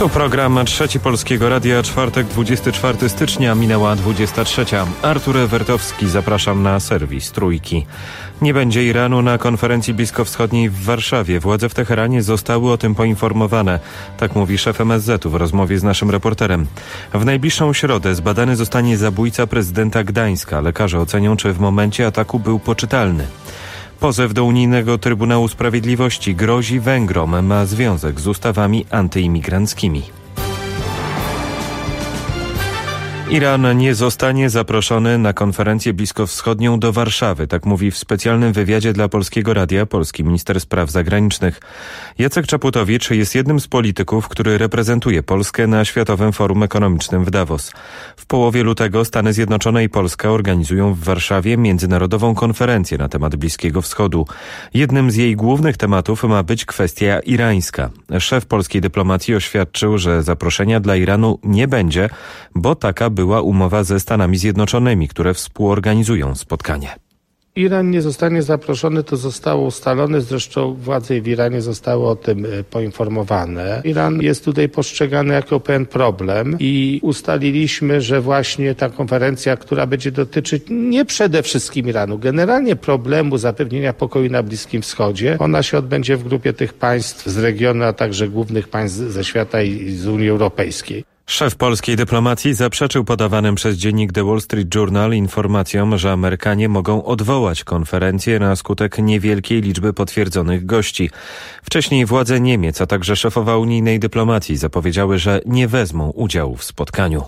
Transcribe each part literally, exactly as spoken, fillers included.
Tu program Trzeci Polskiego Radia, czwartek, dwudziestego czwartego stycznia, minęła dwudziesta trzecia. Artur Ewertowski, zapraszam na serwis Trójki. Nie będzie Iranu na konferencji bliskowschodniej w Warszawie. Władze w Teheranie zostały o tym poinformowane. Tak mówi szef M S Z u w rozmowie z naszym reporterem. W najbliższą środę zbadany zostanie zabójca prezydenta Gdańska. Lekarze ocenią, czy w momencie ataku był poczytalny. Pozew do Unijnego Trybunału Sprawiedliwości grozi Węgrom, ma związek z ustawami antyimigranckimi. Iran nie zostanie zaproszony na konferencję bliskowschodnią do Warszawy, tak mówi w specjalnym wywiadzie dla Polskiego Radia polski minister spraw zagranicznych. Jacek Czaputowicz jest jednym z polityków, który reprezentuje Polskę na Światowym Forum Ekonomicznym w Davos. W połowie lutego Stany Zjednoczone i Polska organizują w Warszawie międzynarodową konferencję na temat Bliskiego Wschodu. Jednym z jej głównych tematów ma być kwestia irańska. Szef polskiej dyplomacji oświadczył, że zaproszenia dla Iranu nie będzie, bo taka była była umowa ze Stanami Zjednoczonymi, które współorganizują spotkanie. Iran nie zostanie zaproszony, to zostało ustalone, zresztą władze w Iranie zostały o tym poinformowane. Iran jest tutaj postrzegany jako pewien problem i ustaliliśmy, że właśnie ta konferencja, która będzie dotyczyć nie przede wszystkim Iranu, generalnie problemu zapewnienia pokoju na Bliskim Wschodzie, ona się odbędzie w grupie tych państw z regionu, a także głównych państw ze świata i z Unii Europejskiej. Szef polskiej dyplomacji zaprzeczył podawanym przez dziennik The Wall Street Journal informacjom, że Amerykanie mogą odwołać konferencję na skutek niewielkiej liczby potwierdzonych gości. Wcześniej władze Niemiec, a także szefowa unijnej dyplomacji zapowiedziały, że nie wezmą udziału w spotkaniu.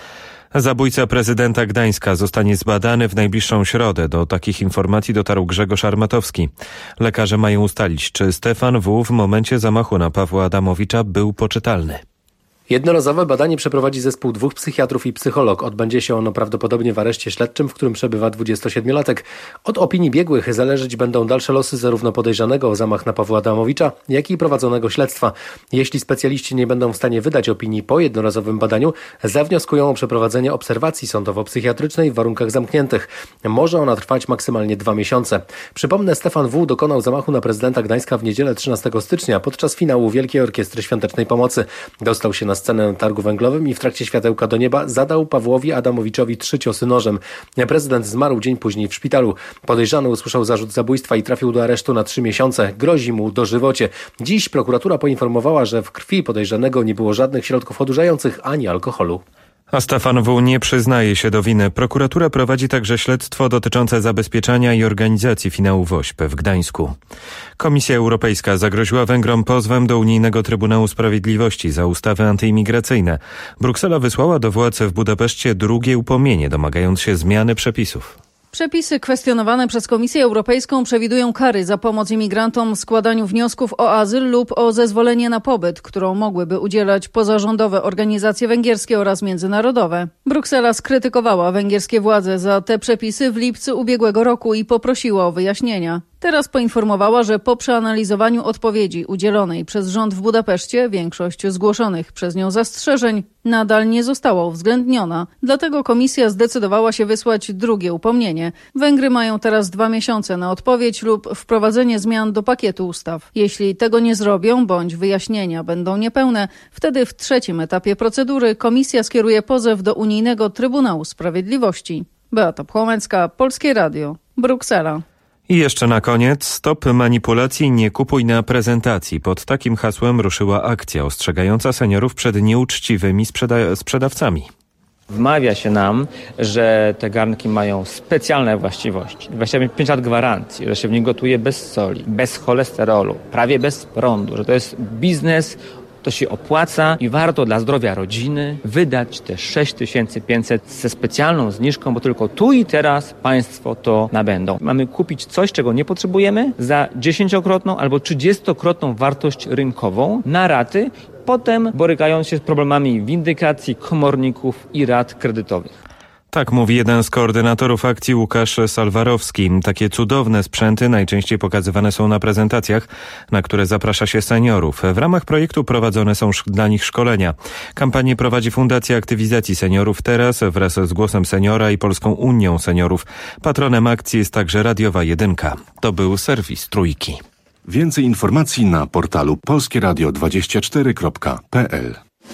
Zabójca prezydenta Gdańska zostanie zbadany w najbliższą środę. Do takich informacji dotarł Grzegorz Armatowski. Lekarze mają ustalić, czy Stefan W. w momencie zamachu na Pawła Adamowicza był poczytalny. Jednorazowe badanie przeprowadzi zespół dwóch psychiatrów i psycholog. Odbędzie się ono prawdopodobnie w areszcie śledczym, w którym przebywa dwudziestosiedmiolatek. Od opinii biegłych zależeć będą dalsze losy zarówno podejrzanego o zamach na Pawła Adamowicza, jak i prowadzonego śledztwa. Jeśli specjaliści nie będą w stanie wydać opinii po jednorazowym badaniu, zawnioskują o przeprowadzenie obserwacji sądowo-psychiatrycznej w warunkach zamkniętych. Może ona trwać maksymalnie dwa miesiące. Przypomnę, Stefan W. dokonał zamachu na prezydenta Gdańska w niedzielę trzynastego stycznia podczas finału Wielkiej Orkiestry Świątecznej Pomocy. Dostał się na scenę na targu węglowym i w trakcie światełka do nieba zadał Pawłowi Adamowiczowi trzy ciosy nożem. Prezydent zmarł dzień później w szpitalu. Podejrzany usłyszał zarzut zabójstwa i trafił do aresztu na trzy miesiące. Grozi mu dożywocie. Dziś prokuratura poinformowała, że w krwi podejrzanego nie było żadnych środków odurzających ani alkoholu. A Stefan W. nie przyznaje się do winy. Prokuratura prowadzi także śledztwo dotyczące zabezpieczania i organizacji finału WOŚP w Gdańsku. Komisja Europejska zagroziła Węgrom pozwem do Unijnego Trybunału Sprawiedliwości za ustawy antyimigracyjne. Bruksela wysłała do władz w Budapeszcie drugie upomnienie, domagając się zmiany przepisów. Przepisy kwestionowane przez Komisję Europejską przewidują kary za pomoc imigrantom w składaniu wniosków o azyl lub o zezwolenie na pobyt, którą mogłyby udzielać pozarządowe organizacje węgierskie oraz międzynarodowe. Bruksela skrytykowała węgierskie władze za te przepisy w lipcu ubiegłego roku i poprosiła o wyjaśnienia. Teraz poinformowała, że po przeanalizowaniu odpowiedzi udzielonej przez rząd w Budapeszcie większość zgłoszonych przez nią zastrzeżeń nadal nie została uwzględniona. Dlatego komisja zdecydowała się wysłać drugie upomnienie. Węgry mają teraz dwa miesiące na odpowiedź lub wprowadzenie zmian do pakietu ustaw. Jeśli tego nie zrobią bądź wyjaśnienia będą niepełne, wtedy w trzecim etapie procedury komisja skieruje pozew do Unijnego Trybunału Sprawiedliwości. Beata Pchłomecka, Polskie Radio, Bruksela. I jeszcze na koniec, stop manipulacji, nie kupuj na prezentacji. Pod takim hasłem ruszyła akcja ostrzegająca seniorów przed nieuczciwymi sprzeda- sprzedawcami. Wmawia się nam, że te garnki mają specjalne właściwości. dwadzieścia pięć lat gwarancji, że się w nich gotuje bez soli, bez cholesterolu, prawie bez prądu, że to jest biznes, to się opłaca i warto dla zdrowia rodziny wydać te sześć tysięcy pięćset ze specjalną zniżką, bo tylko tu i teraz państwo to nabędą. Mamy kupić coś, czego nie potrzebujemy za dziesięciokrotną albo trzydziestokrotną wartość rynkową na raty, potem borykając się z problemami windykacji, komorników i rat kredytowych. Tak mówi jeden z koordynatorów akcji, Łukasz Salwarowski. Takie cudowne sprzęty najczęściej pokazywane są na prezentacjach, na które zaprasza się seniorów. W ramach projektu prowadzone są dla nich szkolenia. Kampanię prowadzi Fundacja Aktywizacji Seniorów Teraz wraz z Głosem Seniora i Polską Unią Seniorów. Patronem akcji jest także Radiowa Jedynka. To był serwis Trójki. Więcej informacji na portalu polskieradio dwadzieścia cztery kropka p l.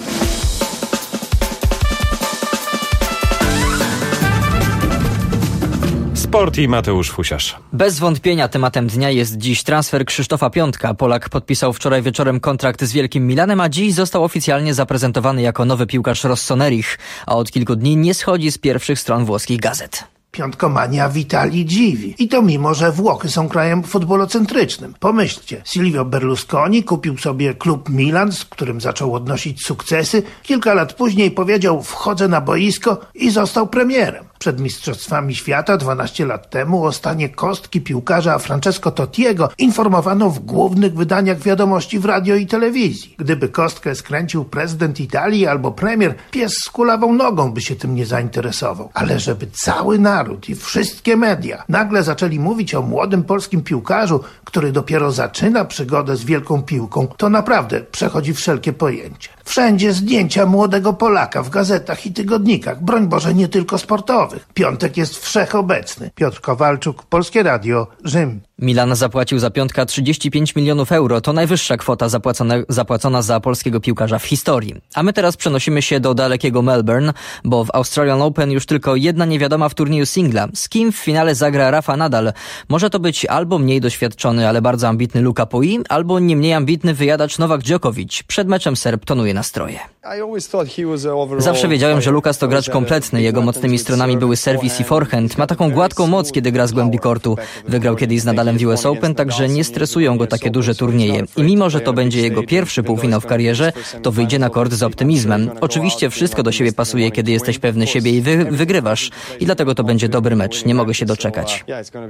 Sport i Mateusz Fusiarz. Bez wątpienia tematem dnia jest dziś transfer Krzysztofa Piątka. Polak podpisał wczoraj wieczorem kontrakt z Wielkim Milanem, a dziś został oficjalnie zaprezentowany jako nowy piłkarz Rossoneriich, a od kilku dni nie schodzi z pierwszych stron włoskich gazet. Piątkomania w Italii dziwi. I to mimo, że Włochy są krajem futbolocentrycznym. Pomyślcie, Silvio Berlusconi kupił sobie klub Milan, z którym zaczął odnosić sukcesy. Kilka lat później powiedział: wchodzę na boisko i został premierem. Przed Mistrzostwami Świata dwanaście lat temu o stanie kostki piłkarza Francesco Tottiego informowano w głównych wydaniach wiadomości w radio i telewizji. Gdyby kostkę skręcił prezydent Italii albo premier, pies z kulawą nogą by się tym nie zainteresował. Ale żeby cały naród i wszystkie media nagle zaczęli mówić o młodym polskim piłkarzu, który dopiero zaczyna przygodę z wielką piłką, to naprawdę przechodzi wszelkie pojęcie. Wszędzie zdjęcia młodego Polaka w gazetach i tygodnikach, broń Boże nie tylko sportowych. Piątek jest wszechobecny. Piotr Kowalczuk, Polskie Radio, Rzym. Milan zapłacił za Piątka trzydzieści pięć milionów euro. To najwyższa kwota zapłacona, zapłacona za polskiego piłkarza w historii. A my teraz przenosimy się do dalekiego Melbourne, bo w Australian Open już tylko jedna niewiadoma w turnieju singla. Z kim w finale zagra Rafa Nadal? Może to być albo mniej doświadczony, ale bardzo ambitny Luka Pouille, albo nie mniej ambitny wyjadacz Nowak Djokovic. Przed meczem Serb tonuje nastroje. Zawsze wiedziałem, że Lukas to gracz kompletny. Jego mocnymi stronami były serwis i forehand. Ma taką gładką moc, kiedy gra z głębi kortu. Wygrał kiedyś z Nadalem w U S Open, także nie stresują go takie duże turnieje. I mimo, że to będzie jego pierwszy półfinał w karierze, to wyjdzie na kort z optymizmem. Oczywiście wszystko do siebie pasuje, kiedy jesteś pewny siebie i wy wygrywasz. I dlatego to będzie dobry mecz. Nie mogę się doczekać.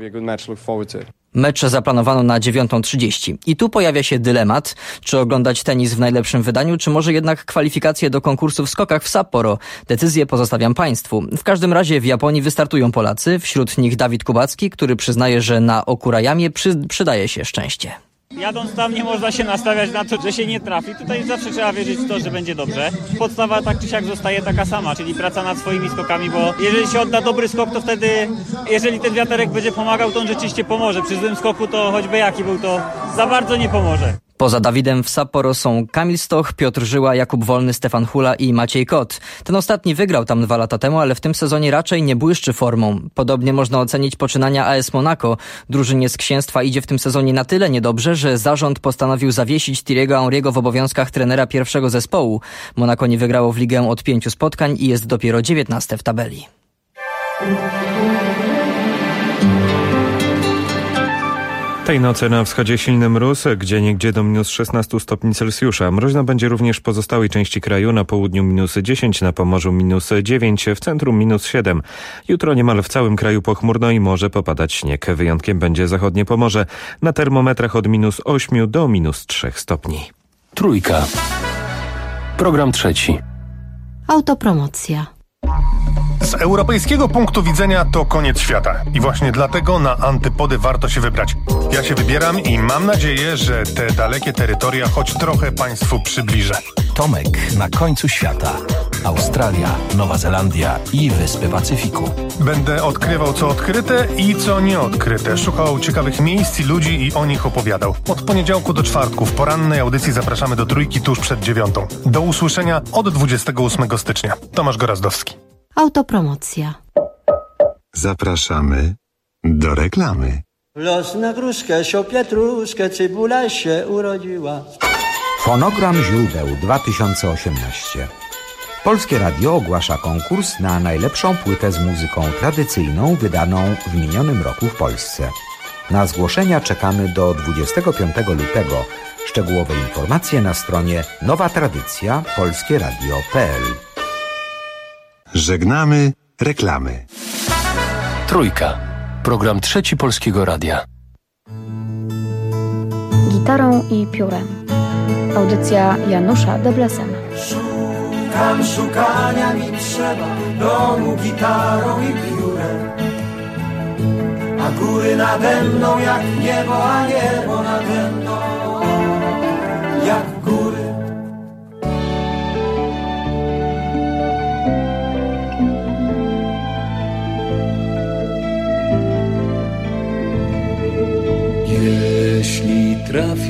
Mecz zaplanowano na dziewiątą trzydzieści. I tu pojawia się dylemat, czy oglądać tenis w najlepszym wydaniu, czy może jednak kwalifikacje do konkursu w skokach w Sapporo. Decyzję pozostawiam Państwu. W każdym razie w Japonii wystartują Polacy, wśród nich Dawid Kubacki, który przyznaje, że na Okurajamie przy, przydaje się szczęście. Jadąc tam nie można się nastawiać na to, że się nie trafi. Tutaj zawsze trzeba wierzyć w to, że będzie dobrze. Podstawa tak czy siak zostaje taka sama, czyli praca nad swoimi skokami, bo jeżeli się odda dobry skok, to wtedy, jeżeli ten wiaterek będzie pomagał, to on rzeczywiście pomoże. Przy złym skoku to choćby jaki był, to za bardzo nie pomoże. Poza Dawidem w Sapporo są Kamil Stoch, Piotr Żyła, Jakub Wolny, Stefan Hula i Maciej Kot. Ten ostatni wygrał tam dwa lata temu, ale w tym sezonie raczej nie błyszczy formą. Podobnie można ocenić poczynania A S Monaco. Drużynie z Księstwa idzie w tym sezonie na tyle niedobrze, że zarząd postanowił zawiesić Thierry'ego Henry'ego w obowiązkach trenera pierwszego zespołu. Monaco nie wygrało w ligę od pięciu spotkań i jest dopiero dziewiętnaste w tabeli. Tej nocy na wschodzie silny mróz, gdzieniegdzie do minus szesnaście stopni Celsjusza. Mroźno będzie również w pozostałej części kraju, na południu minus dziesięć, na Pomorzu minus dziewięć, w centrum minus siedem. Jutro niemal w całym kraju pochmurno i może popadać śnieg. Wyjątkiem będzie zachodnie Pomorze. Na termometrach od minus osiem do minus trzy stopni. Trójka. Program trzeci. Autopromocja. Z europejskiego punktu widzenia to koniec świata i właśnie dlatego na antypody warto się wybrać. Ja się wybieram i mam nadzieję, że te dalekie terytoria choć trochę Państwu przybliżę. Tomek na końcu świata. Australia, Nowa Zelandia i Wyspy Pacyfiku. Będę odkrywał co odkryte i co nieodkryte. Szukał ciekawych miejsc i ludzi i o nich opowiadał. Od poniedziałku do czwartku w porannej audycji zapraszamy do Trójki tuż przed dziewiątą. Do usłyszenia od dwudziestego ósmego stycznia. Tomasz Gorazdowski. Autopromocja. Zapraszamy do reklamy. Los na gruszkę, sio pietruszkę, cybula się urodziła. Fonogram źródeł dwa tysiące osiemnaście. Polskie Radio ogłasza konkurs na najlepszą płytę z muzyką tradycyjną wydaną w minionym roku w Polsce. Na zgłoszenia czekamy do dwudziestego piątego lutego. Szczegółowe informacje na stronie nowa tradycja polskie radio kropka p l. Żegnamy reklamy. Trójka. Program trzeci Polskiego Radia. Gitarą i piórem. Audycja Janusza Deblesena. Szukam, szukania mi trzeba, domu gitarą i piórem. A góry nade mną jak niebo, a niebo nade mną jak góry. Jeśli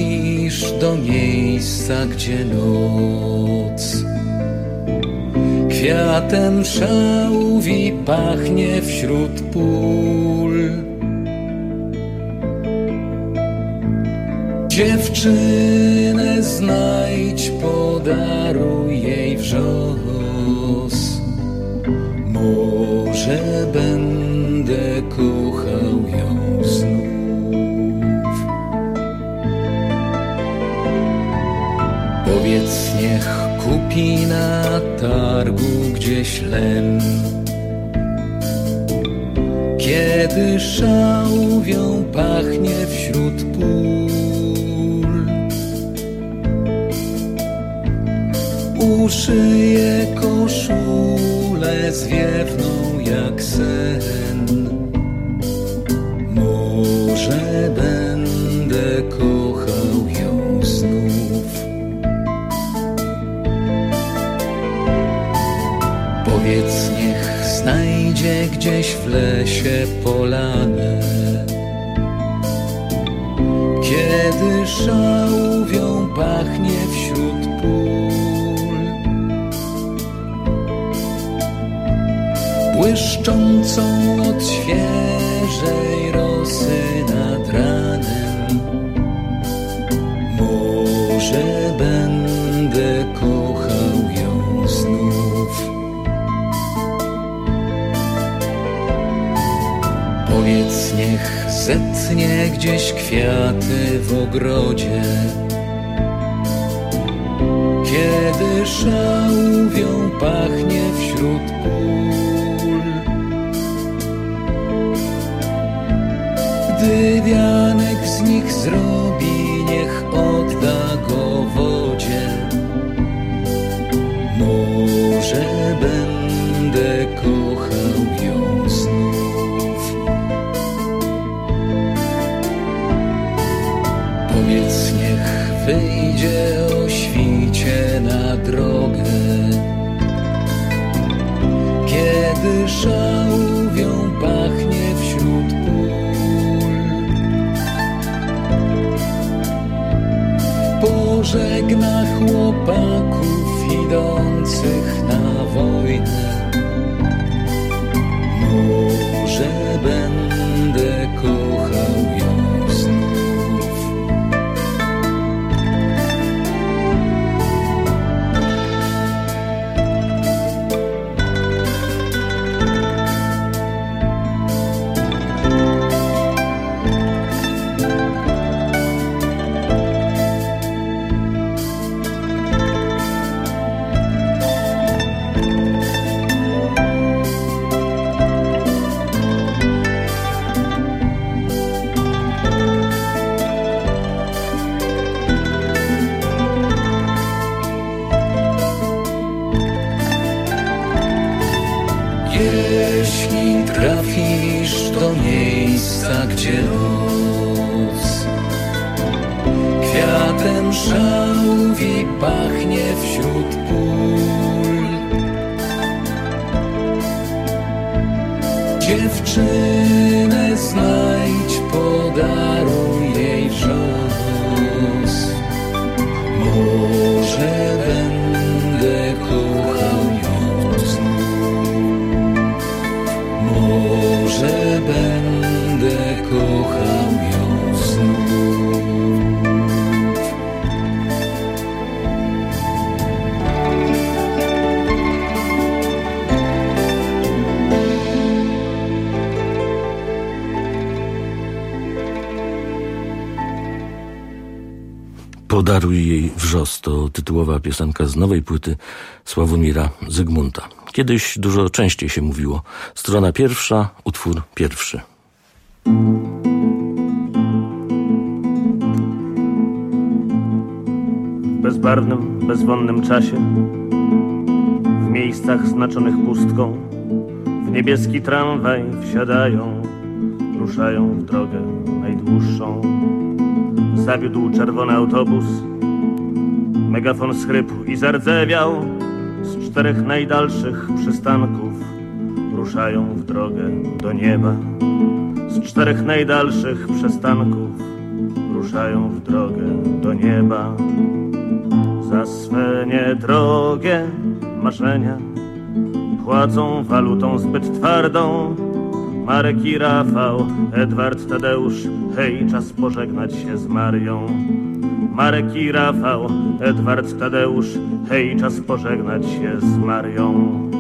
trafisz do miejsca, gdzie noc Kwiatem szałwi pachnie wśród pól. Dziewczynę znajdź, podaruj jej wrzos. Może będę kochał ją znów. Powiedz, niech kupi na targu gdzieś len. Kiedy szałwią pachnie wśród pól. Uszyję koszulę zwiewną jak sen. Może będę kochał ją znów. Powiedz, niech znajdzie gdzieś w lesie polanę. Kiedy szałwią pachnie wśród pól. Błyszczącą od świeżej rosy nad ranem. Może będę kochał ją znów. Powiedz, niech zetnie gdzieś kwiaty w ogrodzie. Kiedy szałwią pachnie wśród pól. Gdy wianek z nich zrobi, niech odda go wodzie. Może będę kochał ją znów. Powiedz, niech wyjdzie o świcie na drogę. Kiedy szałwią pachnie wśród pól. Pożegna chłopaków idących na wojnę. Może będę kochał ją znów. Jeśli trafisz do miejsca, gdzie los kwiatem szałwi pachnie wśród pól. Dziewczynę znajdź, podaruj jej wrzos. Może będę kochał ją znów. Może będę kochał ją znów. Podaruj jej wrzos to tytułowa piosenka z nowej płyty Sławomira Zygmunta. Kiedyś dużo częściej się mówiło. Strona pierwsza, utwór pierwszy. W bezbarwnym, bezwonnym czasie, w miejscach znaczonych pustką, w niebieski tramwaj wsiadają, ruszają w drogę najdłuższą. Zawiódł czerwony autobus, megafon schrypł i zardzewiał. Z czterech najdalszych przystanków ruszają w drogę do nieba. Z czterech najdalszych przystanków ruszają w drogę do nieba. Za swe niedrogie marzenia płacą walutą zbyt twardą. Marek i Rafał, Edward, Tadeusz, hej, czas pożegnać się z Marią. Marek i Rafał, Edward, Tadeusz, hej, czas pożegnać się z Marią.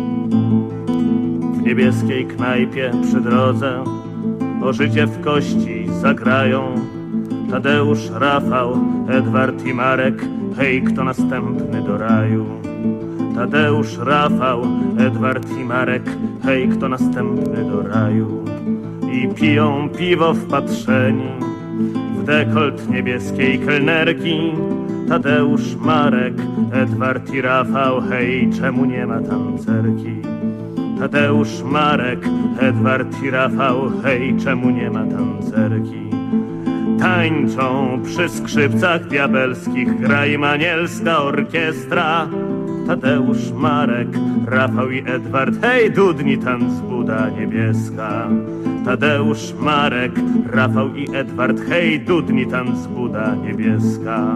W niebieskiej knajpie przy drodze o życie w kości zagrają. Tadeusz, Rafał, Edward i Marek, hej, kto następny do raju? Tadeusz, Rafał, Edward i Marek, hej, kto następny do raju? I piją piwo wpatrzeni w dekolt niebieskiej kelnerki. Tadeusz, Marek, Edward i Rafał, hej, czemu nie ma tancerki? Tadeusz, Marek, Edward i Rafał, hej, czemu nie ma tancerki? Tańczą przy skrzypcach diabelskich, gra im anielska orkiestra. Tadeusz, Marek, Rafał i Edward, hej, dudni tanc Buda niebieska. Tadeusz, Marek, Rafał i Edward, hej, dudni tanc Buda niebieska.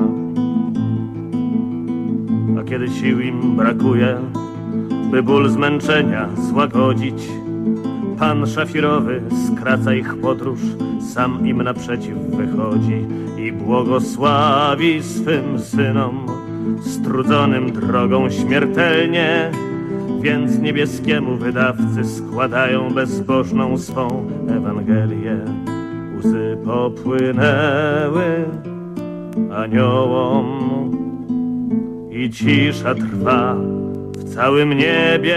A kiedy sił im brakuje, by ból zmęczenia złagodzić, pan szafirowy skraca ich podróż, sam im naprzeciw wychodzi i błogosławi swym synom, strudzonym drogą śmiertelnie. Więc niebieskiemu wydawcy składają bezbożną swą Ewangelię. Łzy popłynęły aniołom i cisza trwa w całym niebie,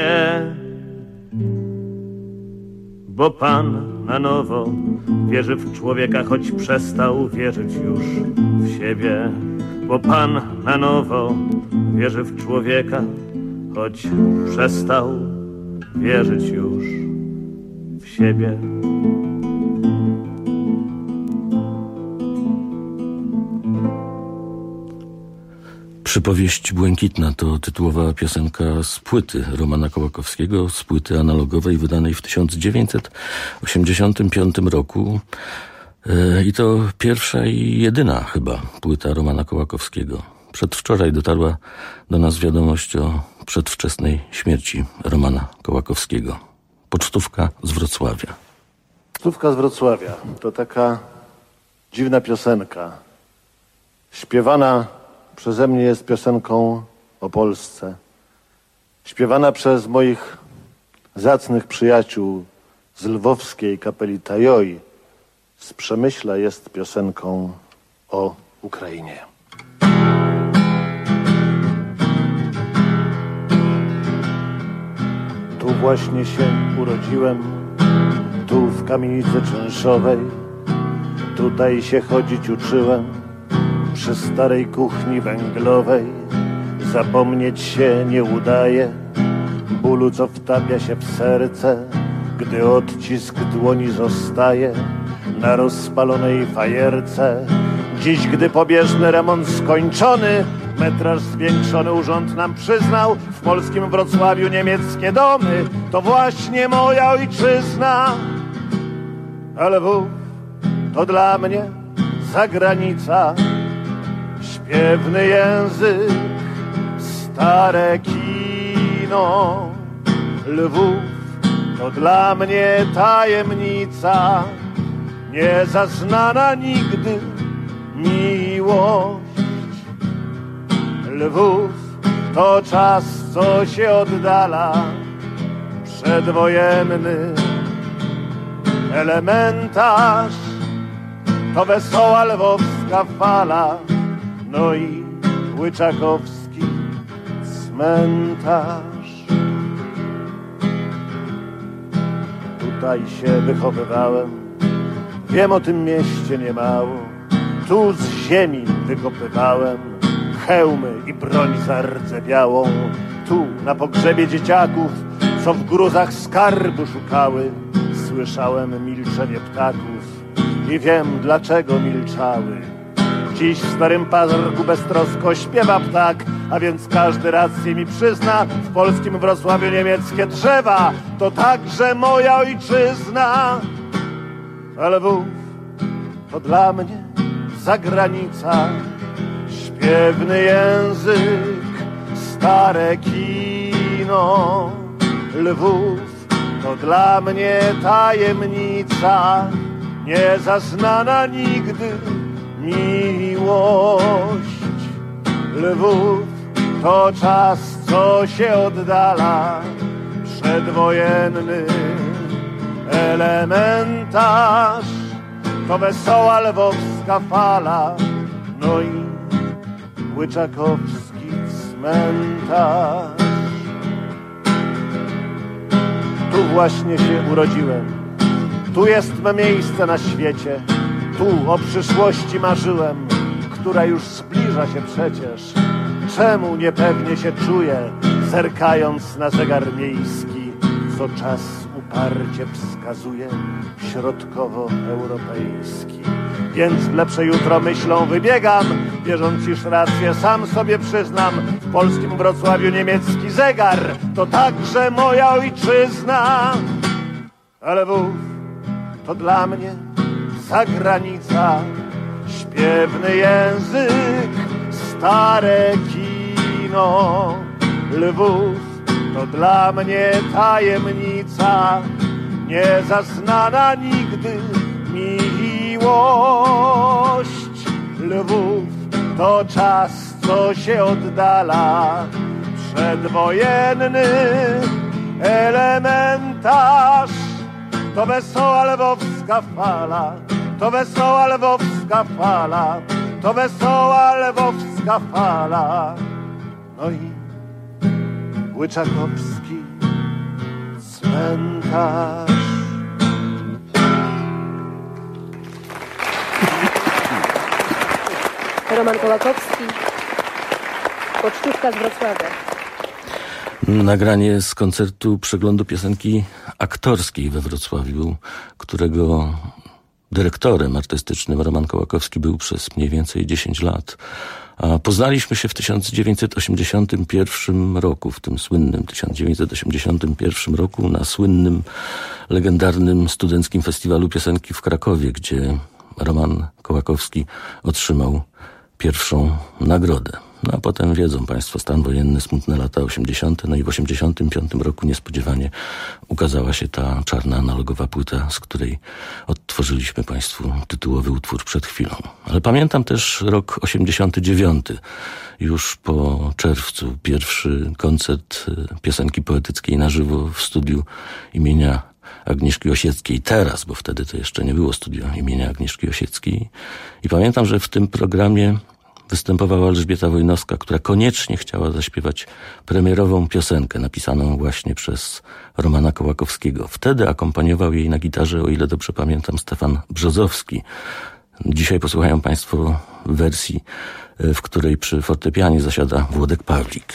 bo Pan na nowo wierzy w człowieka, choć przestał wierzyć już w siebie. Bo Pan na nowo wierzy w człowieka, choć przestał wierzyć już w siebie. Przypowieść błękitna to tytułowa piosenka z płyty Romana Kołakowskiego, z płyty analogowej wydanej w tysiąc dziewięćset osiemdziesiątym piątym roku. I to pierwsza i jedyna chyba płyta Romana Kołakowskiego. Przedwczoraj dotarła do nas wiadomość o przedwczesnej śmierci Romana Kołakowskiego. Pocztówka z Wrocławia. Pocztówka z Wrocławia to taka dziwna piosenka. Śpiewana przeze mnie jest piosenką o Polsce. Śpiewana przez moich zacnych przyjaciół z lwowskiej kapeli Tajoi z Przemyśla jest piosenką o Ukrainie. Tu właśnie się urodziłem, tu w kamienicy czynszowej, tutaj się chodzić uczyłem, przy starej kuchni węglowej. Zapomnieć się nie udaje bólu, co wtapia się w serce, gdy odcisk dłoni zostaje na rozpalonej fajerce. Dziś, gdy pobieżny remont skończony, metraż zwiększony urząd nam przyznał, w polskim Wrocławiu niemieckie domy to właśnie moja ojczyzna. Ale Lwów to dla mnie zagranica, śpiewny język, stare kino. Lwów to dla mnie tajemnica, niezaznana nigdy miłość. Lwów to czas, co się oddala, przedwojenny elementarz. To wesoła lwowska fala, no i łyczakowski cmentarz. Tutaj się wychowywałem, wiem o tym mieście niemało. Tu z ziemi wykopywałem hełmy i broń zardzewiałą. Tu na pogrzebie dzieciaków, co w gruzach skarbu szukały, słyszałem milczenie ptaków i wiem, dlaczego milczały. Dziś w starym parku beztrosko śpiewa ptak, a więc każdy rację mi przyzna, w polskim Wrocławiu niemieckie drzewa to także moja ojczyzna. Ale Lwów to dla mnie zagranica, śpiewny język, stare kino. Lwów to dla mnie tajemnica, niezaznana nigdy miłość. Lwów to czas, co się oddala, przedwojenny elementarz. To wesoła lwowska fala, no i łyczakowski cmentarz. Tu właśnie się urodziłem, tu jest me miejsce na świecie, tu o przyszłości marzyłem, która już zbliża się przecież. Czemu niepewnie się czuję, zerkając na zegar miejski, co czas uparcie wskazuje środkowoeuropejski. Więc w lepsze jutro myślą wybiegam, wierząc, iż rację sam sobie przyznam. W polskim Wrocławiu niemiecki zegar to także moja ojczyzna. Ale Lwów to dla mnie zagranica, śpiewny język, stare kino. Lwów to dla mnie tajemnica, niezaznana nigdy miłość. Lwów to czas, co się oddala, przedwojenny elementarz. To wesoła lwowska fala, to wesoła lwowska fala, to wesoła lwowska fala. No i łyczakowski cmentarz. Roman Kołakowski, pocztówka z Wrocławia. Nagranie z koncertu przeglądu piosenki aktorskiej we Wrocławiu, którego dyrektorem artystycznym Roman Kołakowski był przez mniej więcej dziesięć lat. A poznaliśmy się w tysiąc dziewięćset osiemdziesiątym pierwszym roku, w tym słynnym tysiąc dziewięćset osiemdziesiątym pierwszym roku na słynnym, legendarnym studenckim festiwalu piosenki w Krakowie, gdzie Roman Kołakowski otrzymał pierwszą nagrodę. No a potem wiedzą państwo, stan wojenny, smutne lata osiemdziesiąte. No i w osiemdziesiątym piątym roku niespodziewanie ukazała się ta czarna analogowa płyta, z której odtworzyliśmy państwu tytułowy utwór przed chwilą. Ale pamiętam też rok osiemdziesiąty dziewiąty. Już po czerwcu pierwszy koncert piosenki poetyckiej na żywo w studiu imienia Agnieszki Osieckiej. Teraz, bo wtedy to jeszcze nie było studio imienia Agnieszki Osieckiej. I pamiętam, że w tym programie występowała Elżbieta Wojnowska, która koniecznie chciała zaśpiewać premierową piosenkę napisaną właśnie przez Romana Kołakowskiego. Wtedy akompaniował jej na gitarze, o ile dobrze pamiętam, Stefan Brzozowski. Dzisiaj posłuchają państwo wersji, w której przy fortepianie zasiada Włodek Pawlik.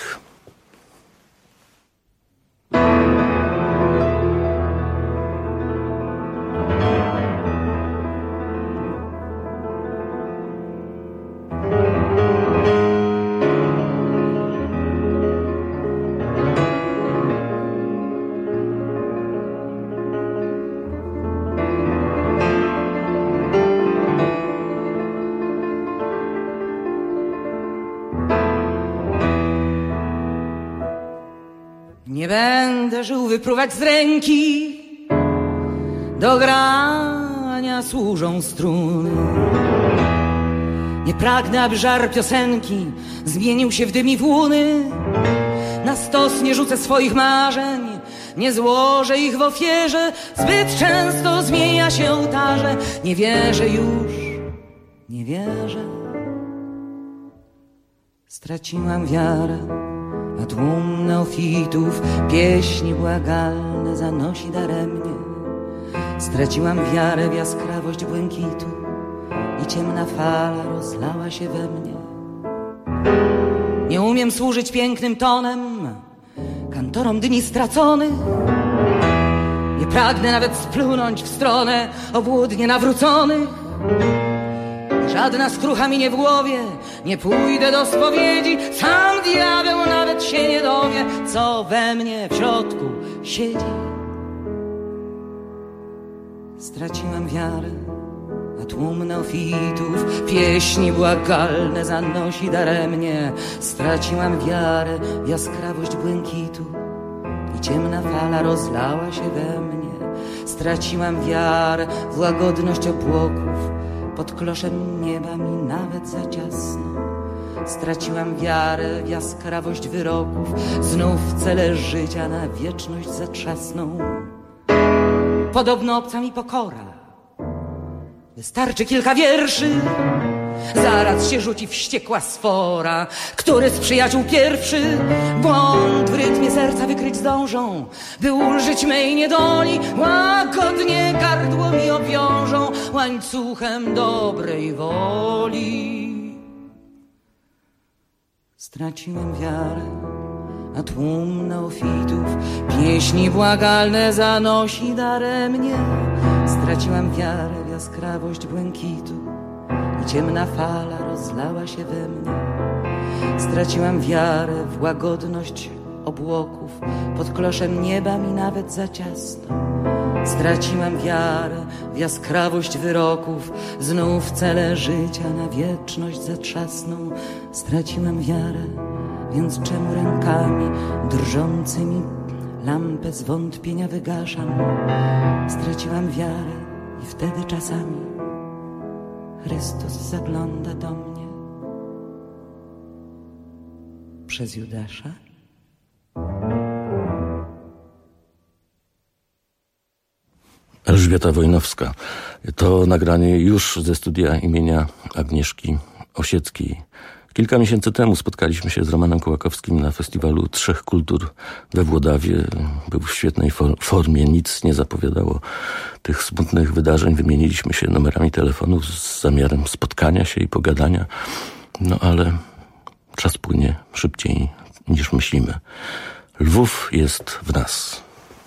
Nie będę żył wypruwać z ręki, do grania służą struny. Nie pragnę, aby żar piosenki zmienił się w dym i w łuny. Na stos nie rzucę swoich marzeń, nie złożę ich w ofierze. Zbyt często zmienia się ołtarze. Nie wierzę już, nie wierzę. Straciłam wiarę, a tłum neofitów pieśni błagalne zanosi daremnie. Straciłam wiarę w jaskrawość błękitu i ciemna fala rozlała się we mnie. Nie umiem służyć pięknym tonem, kantorom dni straconych. Nie pragnę nawet splunąć w stronę obłudnie nawróconych. Żadna skrucha mi nie w głowie, nie pójdę do spowiedzi. Sam diabeł nawet się nie dowie, co we mnie w środku siedzi. Straciłem wiarę, a tłum neofitów pieśni błagalne zanosi daremnie. Straciłam wiarę w jaskrawość błękitu i i ciemna fala rozlała się we mnie. Straciłam wiarę w łagodność obłoków, pod kloszem nieba mi nawet za ciasno. Straciłam wiarę w jaskrawość wyroków, znów cele życia na wieczność zatrzasną. Podobno obca mi pokora, wystarczy kilka wierszy, zaraz się rzuci wściekła sfora. Który z przyjaciół pierwszy błąd w rytmie serca wykryć zdążą, by ulżyć mej niedoli, łagodnie gardło mi obwiążą łańcuchem dobrej woli. Straciłem wiarę, a tłum neofitów pieśni błagalne zanosi daremnie. Straciłam wiarę w jaskrawość błękitu i ciemna fala rozlała się we mnie. Straciłam wiarę w łagodność obłoków, pod kloszem nieba mi nawet za ciasno. Straciłam wiarę w jaskrawość wyroków, znów cele życia na wieczność zatrzasną. Straciłam wiarę, więc czemu rękami drżącymi lampę zwątpienia wygaszam? Straciłam wiarę i wtedy czasami Chrystus zagląda do mnie przez Judasza. Elżbieta Wojnowska. To nagranie już ze studia imienia Agnieszki Osieckiej. Kilka miesięcy temu spotkaliśmy się z Romanem Kołakowskim na festiwalu Trzech Kultur we Włodawie. Był w świetnej formie, nic nie zapowiadało tych smutnych wydarzeń. Wymieniliśmy się numerami telefonów z zamiarem spotkania się i pogadania. No ale czas płynie szybciej niż myślimy. Lwów jest w nas.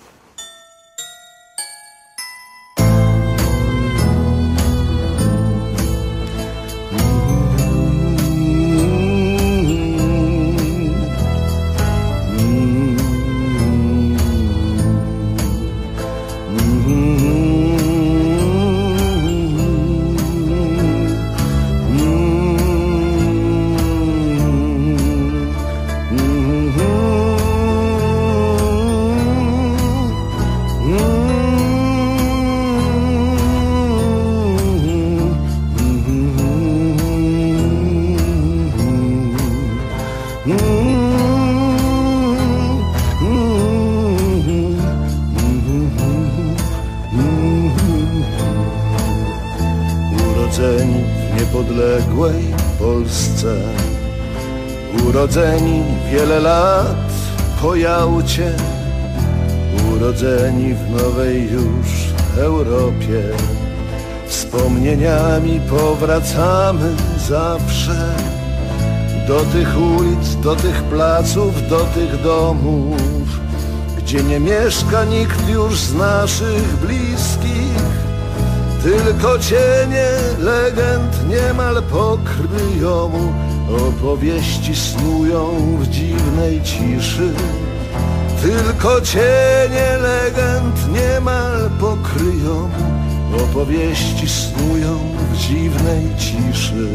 Urodzeni w niepodległej Polsce, urodzeni wiele lat po Jałcie, urodzeni w nowej już Europie. Wspomnieniami powracamy zawsze do tych ulic, do tych placów, do tych domów, gdzie nie mieszka nikt już z naszych bliskich, tylko cienie legend niemal pokryją, opowieści snują w dziwnej ciszy. Tylko cienie legend niemal pokryją, opowieści snują w dziwnej ciszy.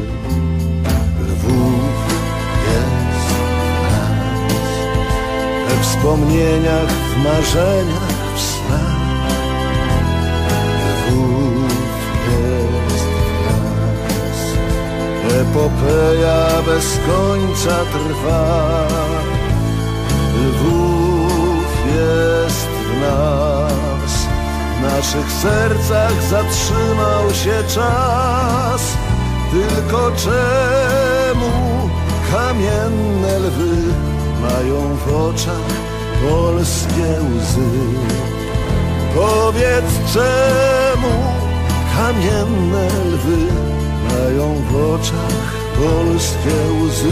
Lwów jest w nas, we wspomnieniach, w marzeniach, w snach. Epopeja bez końca trwa. Lwów jest w nas, w naszych sercach zatrzymał się czas. Tylko czemu kamienne lwy mają w oczach polskie łzy? Powiedz, czemu kamienne lwy mają w oczach polskie łzy?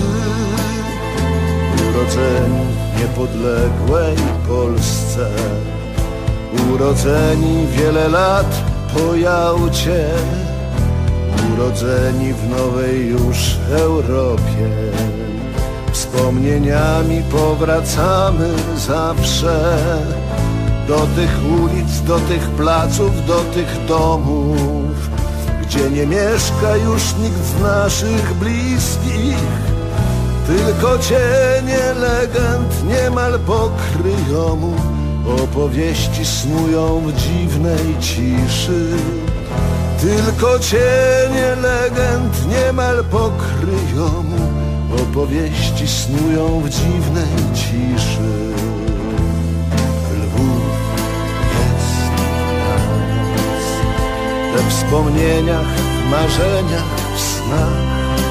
Urodzeni w niepodległej Polsce, urodzeni wiele lat po Jałcie, urodzeni w nowej już Europie. Wspomnieniami powracamy zawsze do tych ulic, do tych placów, do tych domów, gdzie nie mieszka już nikt z naszych bliskich, tylko cienie legend niemal pokryją mu. Opowieści snują w dziwnej ciszy. Tylko cienie legend niemal pokryją mu. Opowieści snują w dziwnej ciszy. Lwów jest nas, we wspomnieniach, w marzeniach, w snach.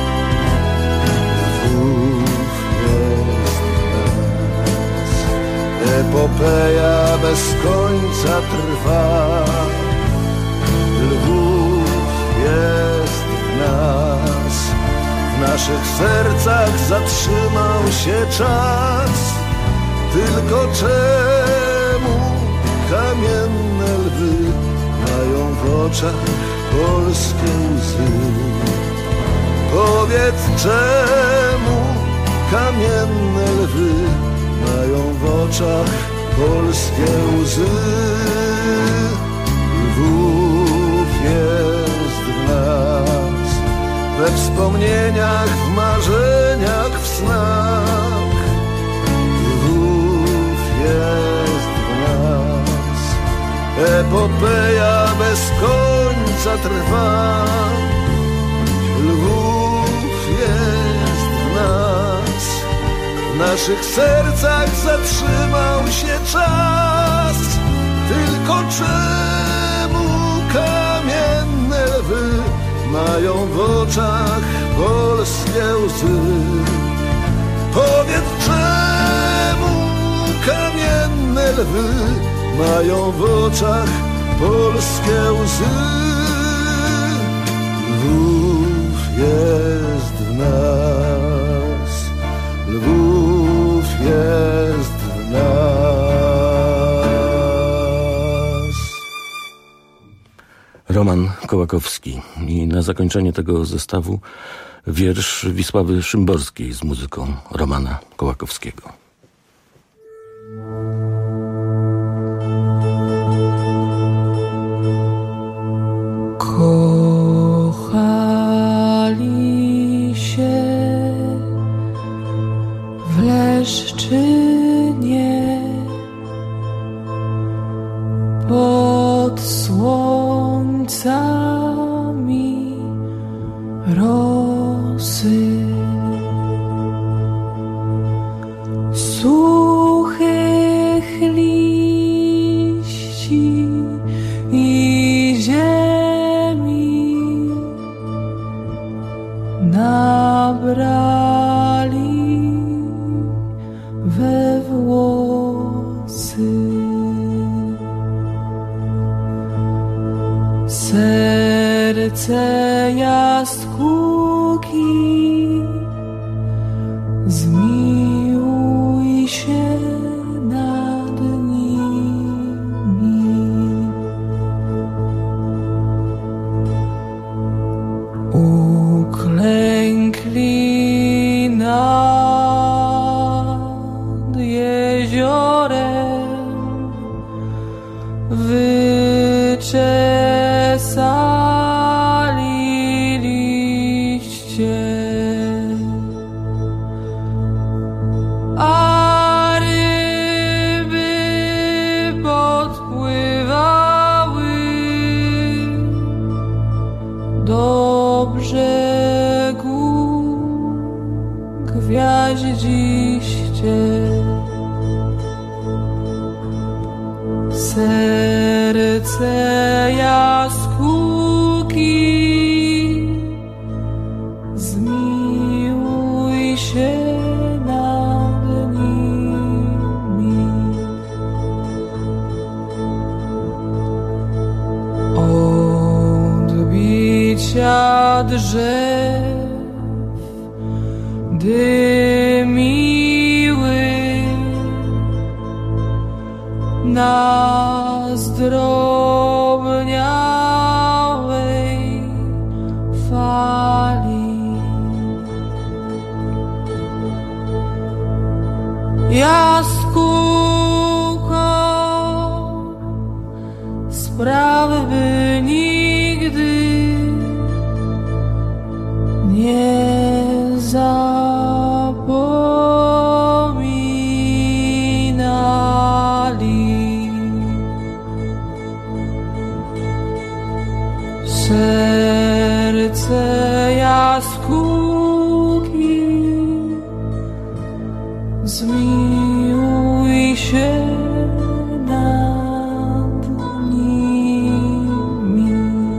Lwów jest nas, epopeja bez końca trwa. Lwów jest w nas, w naszych sercach zatrzymał się czas. Tylko czemu kamienne lwy mają w oczach polskie łzy? Powiedz, czemu kamienne lwy mają w oczach polskie łzy? Lwów jest w nas, we wspomnieniach, w marzeniach, w snach. Lwów jest w nas, epopeja bez końca trwa. Lwów jest w nas, w naszych sercach zatrzymał się czas. Tylko czemu kamienne lwy mają w oczach polskie łzy? Powiedz, czemu kamienne lwy mają w oczach polskie łzy? Lwów jest w nas, lwów jest w nas. Roman Kołakowski. I na zakończenie tego zestawu wiersz Wisławy Szymborskiej z muzyką Romana Kołakowskiego. Kochali się w Leszczynie pod słońcami rosy. Suchych liści i ziemi nabrali we włosy. Serce jaskółki, zmiłuj się nad nimi. Uklękli nad jeziorem, wyczesali liście, a ryby podpływały do brzegu gwiaździście. Serce jaskółki, zmiłuj się nad nimi. Odbicia drzew dymiły na zdrobniałej fali. Jaskółko, sprawy by nigdy nie zapomniała. zmiłuj się nad nimi.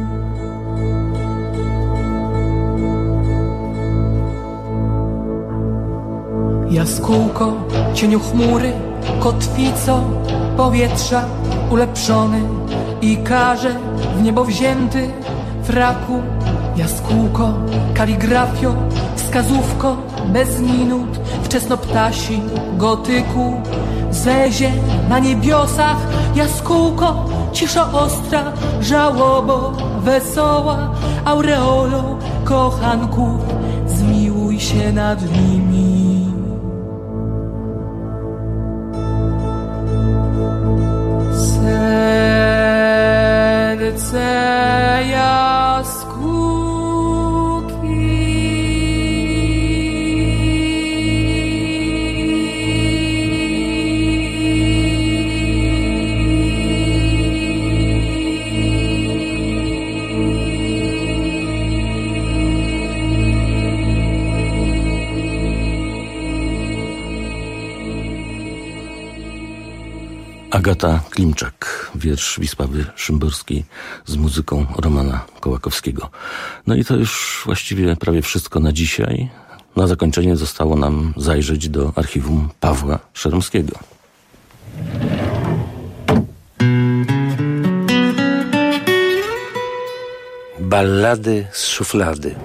Jaskółko, cieniu chmury, kotwico powietrza ulepszony i karze w niebo wzięty fraku. Jaskółko, kaligrafio, wskazówko bez minut, wczesnoptasi gotyku. Zezie na niebiosach, jaskółko, cisza ostra, żałobo wesoła, aureolą kochanków, zmiłuj się nad nimi. Serce jaskółki Agata Klimczak, wiersz Wisławy Szymborskiej z muzyką Romana Kołakowskiego. No i to już właściwie prawie wszystko na dzisiaj. Na zakończenie zostało nam zajrzeć do archiwum Pawła Szeromskiego. Ballady z szuflady.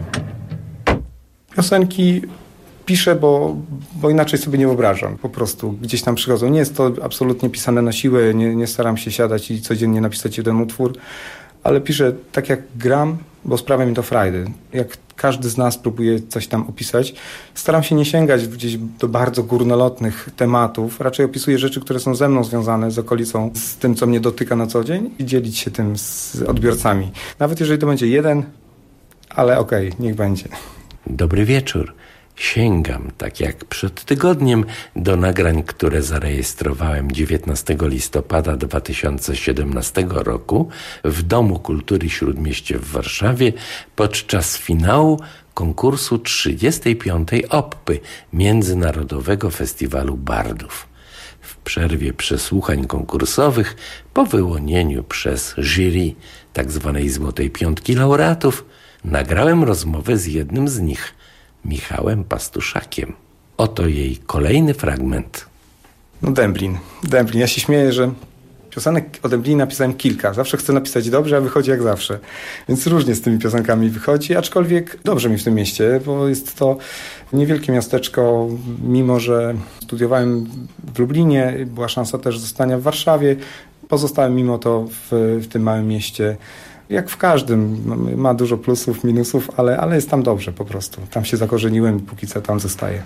Piosenki piszę, bo, bo inaczej sobie nie wyobrażam. Po prostu gdzieś tam przychodzą. Nie jest to absolutnie pisane na siłę, nie, nie staram się siadać i codziennie napisać jeden utwór, ale piszę tak jak gram, bo sprawia mi to frajdę. Jak każdy z nas próbuje coś tam opisać, staram się nie sięgać gdzieś do bardzo górnolotnych tematów. Raczej opisuję rzeczy, które są ze mną związane, z okolicą, z tym, co mnie dotyka na co dzień i dzielić się tym z odbiorcami. Nawet jeżeli to będzie jeden, ale okej, okay, niech będzie. Dobry wieczór. Sięgam, tak jak przed tygodniem, do nagrań, które zarejestrowałem dziewiętnastego listopada dwa tysiące siedemnastego roku w Domu Kultury Śródmieście w Warszawie podczas finału konkursu trzydziestej piątej Oppy, Międzynarodowego Festiwalu Bardów. W przerwie przesłuchań konkursowych, po wyłonieniu przez jury tak zwanej Złotej Piątki laureatów, nagrałem rozmowę z jednym z nich, Michałem Pastuszakiem. Oto jej kolejny fragment. No Dęblin. Dęblin. Ja się śmieję, że piosenek o Dęblinie napisałem kilka. Zawsze chcę napisać dobrze, a wychodzi jak zawsze. Więc różnie z tymi piosenkami wychodzi, aczkolwiek dobrze mi w tym mieście, bo jest to niewielkie miasteczko, mimo że studiowałem w Lublinie, była szansa też zostania w Warszawie. Pozostałem mimo to w, w tym małym mieście. Jak w każdym, ma dużo plusów, minusów, ale, ale jest tam dobrze po prostu. Tam się zakorzeniłem i póki co tam zostaję.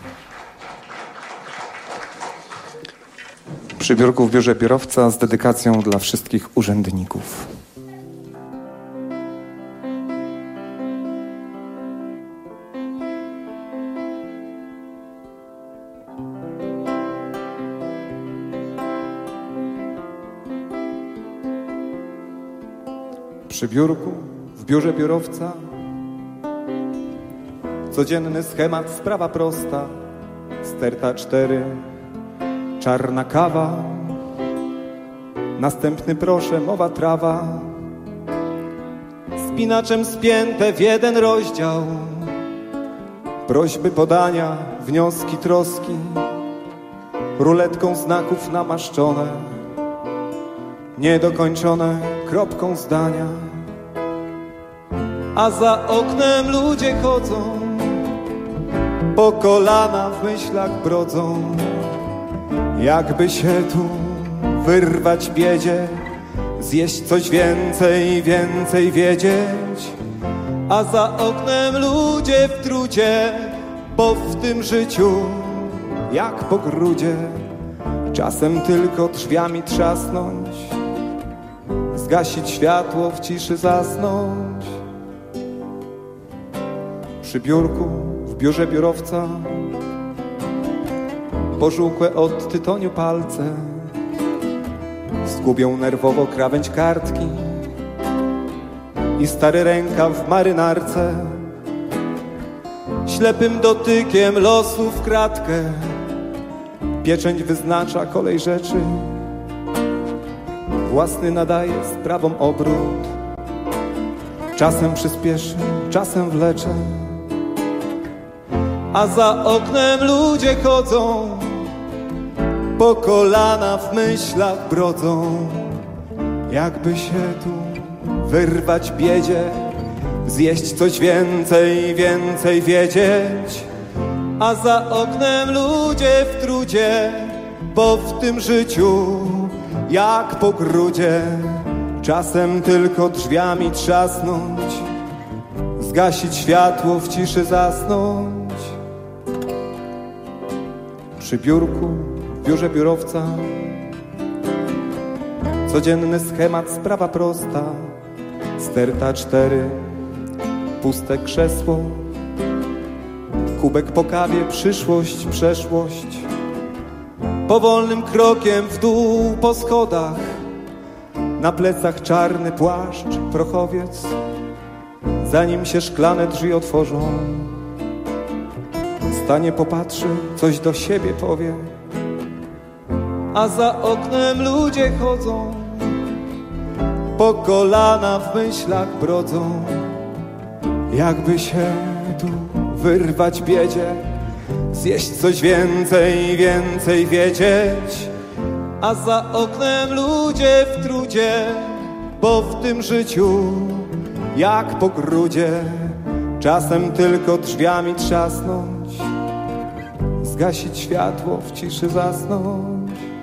Przy biurku w biurze biurowca z dedykacją dla wszystkich urzędników. Przy biurku, w biurze biurowca, codzienny schemat, sprawa prosta, sterta cztery, czarna kawa, następny proszę, mowa trawa, spinaczem spięte w jeden rozdział, prośby podania, wnioski, troski, ruletką znaków namaszczone, niedokończone kropką zdania. A za oknem ludzie chodzą, po kolana w myślach brodzą, jakby się tu wyrwać biedzie, zjeść coś więcej, więcej wiedzieć. A za oknem ludzie w trudzie, bo w tym życiu jak po grudzie, czasem tylko drzwiami trzasnąć, zgasić światło, w ciszy zasnąć. Przy biurku, w biurze biurowca, pożółkłe od tytoniu palce zgubią nerwowo krawędź kartki i stary rękaw w marynarce. Ślepym dotykiem losu w kratkę Pieczęć wyznacza kolej rzeczy, własny nadaje sprawom obrót. Czasem przyspieszę, czasem wleczę, a za oknem ludzie chodzą, po kolana w myślach brodzą. Jakby się tu wyrwać biedzie, zjeść coś więcej, więcej wiedzieć. A za oknem ludzie w trudzie, bo w tym życiu jak po grudzie. Czasem tylko drzwiami trzasnąć, zgasić światło, w ciszy zasnąć. Przy biurku, w biurze biurowca, codzienny schemat, sprawa prosta. Sterta cztery, puste krzesło, kubek po kawie, przyszłość, przeszłość. Powolnym krokiem w dół po schodach, na plecach czarny płaszcz, prochowiec. Zanim się szklane drzwi otworzą, stanie, popatrzy, coś do siebie powie. A za oknem ludzie chodzą, po kolana w myślach brodzą. Jakby się tu wyrwać biedzie, zjeść coś więcej, więcej wiedzieć. A za oknem ludzie w trudzie, bo w tym życiu jak po grudzie. Czasem tylko drzwiami trzasnąć, zgasić światło, w ciszy zasnąć.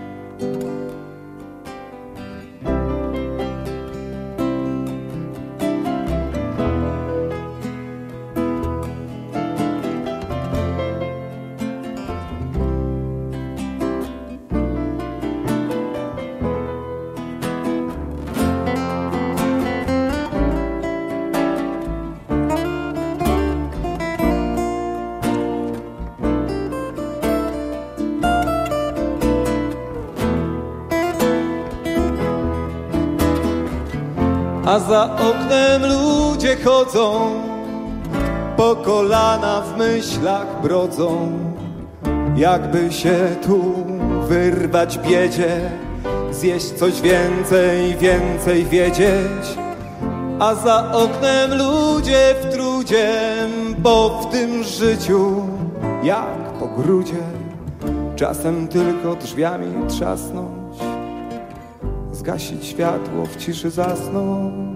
A za oknem ludzie chodzą, po kolana w myślach brodzą. Jakby się tu wyrwać biedzie, zjeść coś więcej, więcej wiedzieć. A za oknem ludzie w trudzie, bo w tym życiu jak po grudzie. Czasem tylko drzwiami trzasnąć, zgasić światło, w ciszy zasnąć.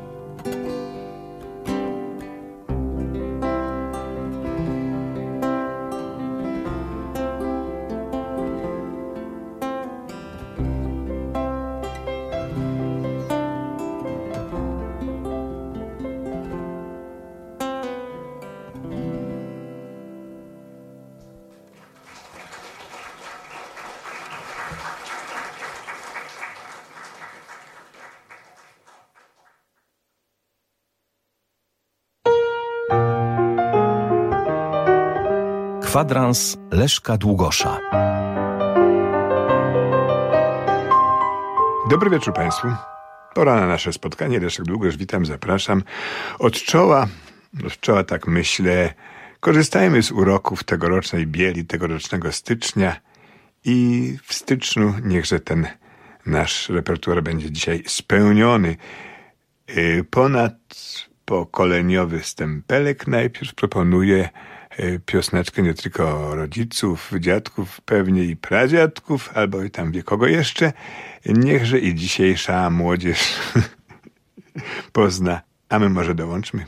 Kwadrans Leszka Długosza. Dobry wieczór Państwu. Pora na nasze spotkanie. Leszek Długosz, witam, zapraszam. Od czoła, od czoła tak myślę, korzystajmy z uroków tegorocznej bieli, tegorocznego stycznia i w styczniu niechże ten nasz repertuar będzie dzisiaj spełniony. Ponadpokoleniowy stempelek najpierw proponuję piosneczkę nie tylko rodziców, dziadków, pewnie i pradziadków, albo i tam wie kogo jeszcze. Niechże i dzisiejsza młodzież pozna, a my może dołączmy.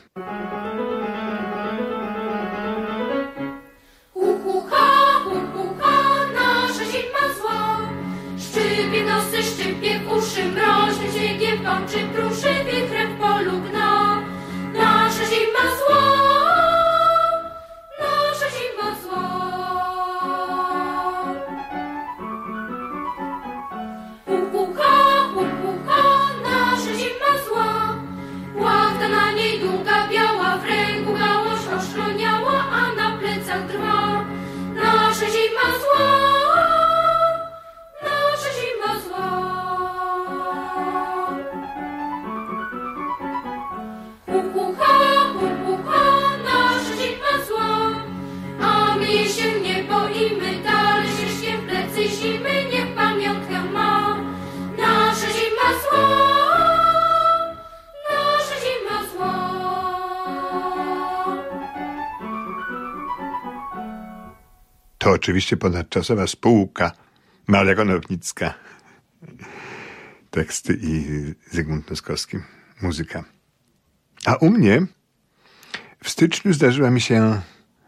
Uhucha, uhucha, nasza zima zła. Szczypie nosy, szczypie uszy, mroźny ciegiem kończy, pruszy wichrem w polu gna. Nasza zima zła. nocy zimy niech pamiątkę ma. Nasza zima zła, nasza zima zła. To oczywiście ponadczasowa spółka Maria Konopnicka. Teksty i Zygmunt Noskowski. Muzyka. A u mnie w styczniu zdarzyła mi się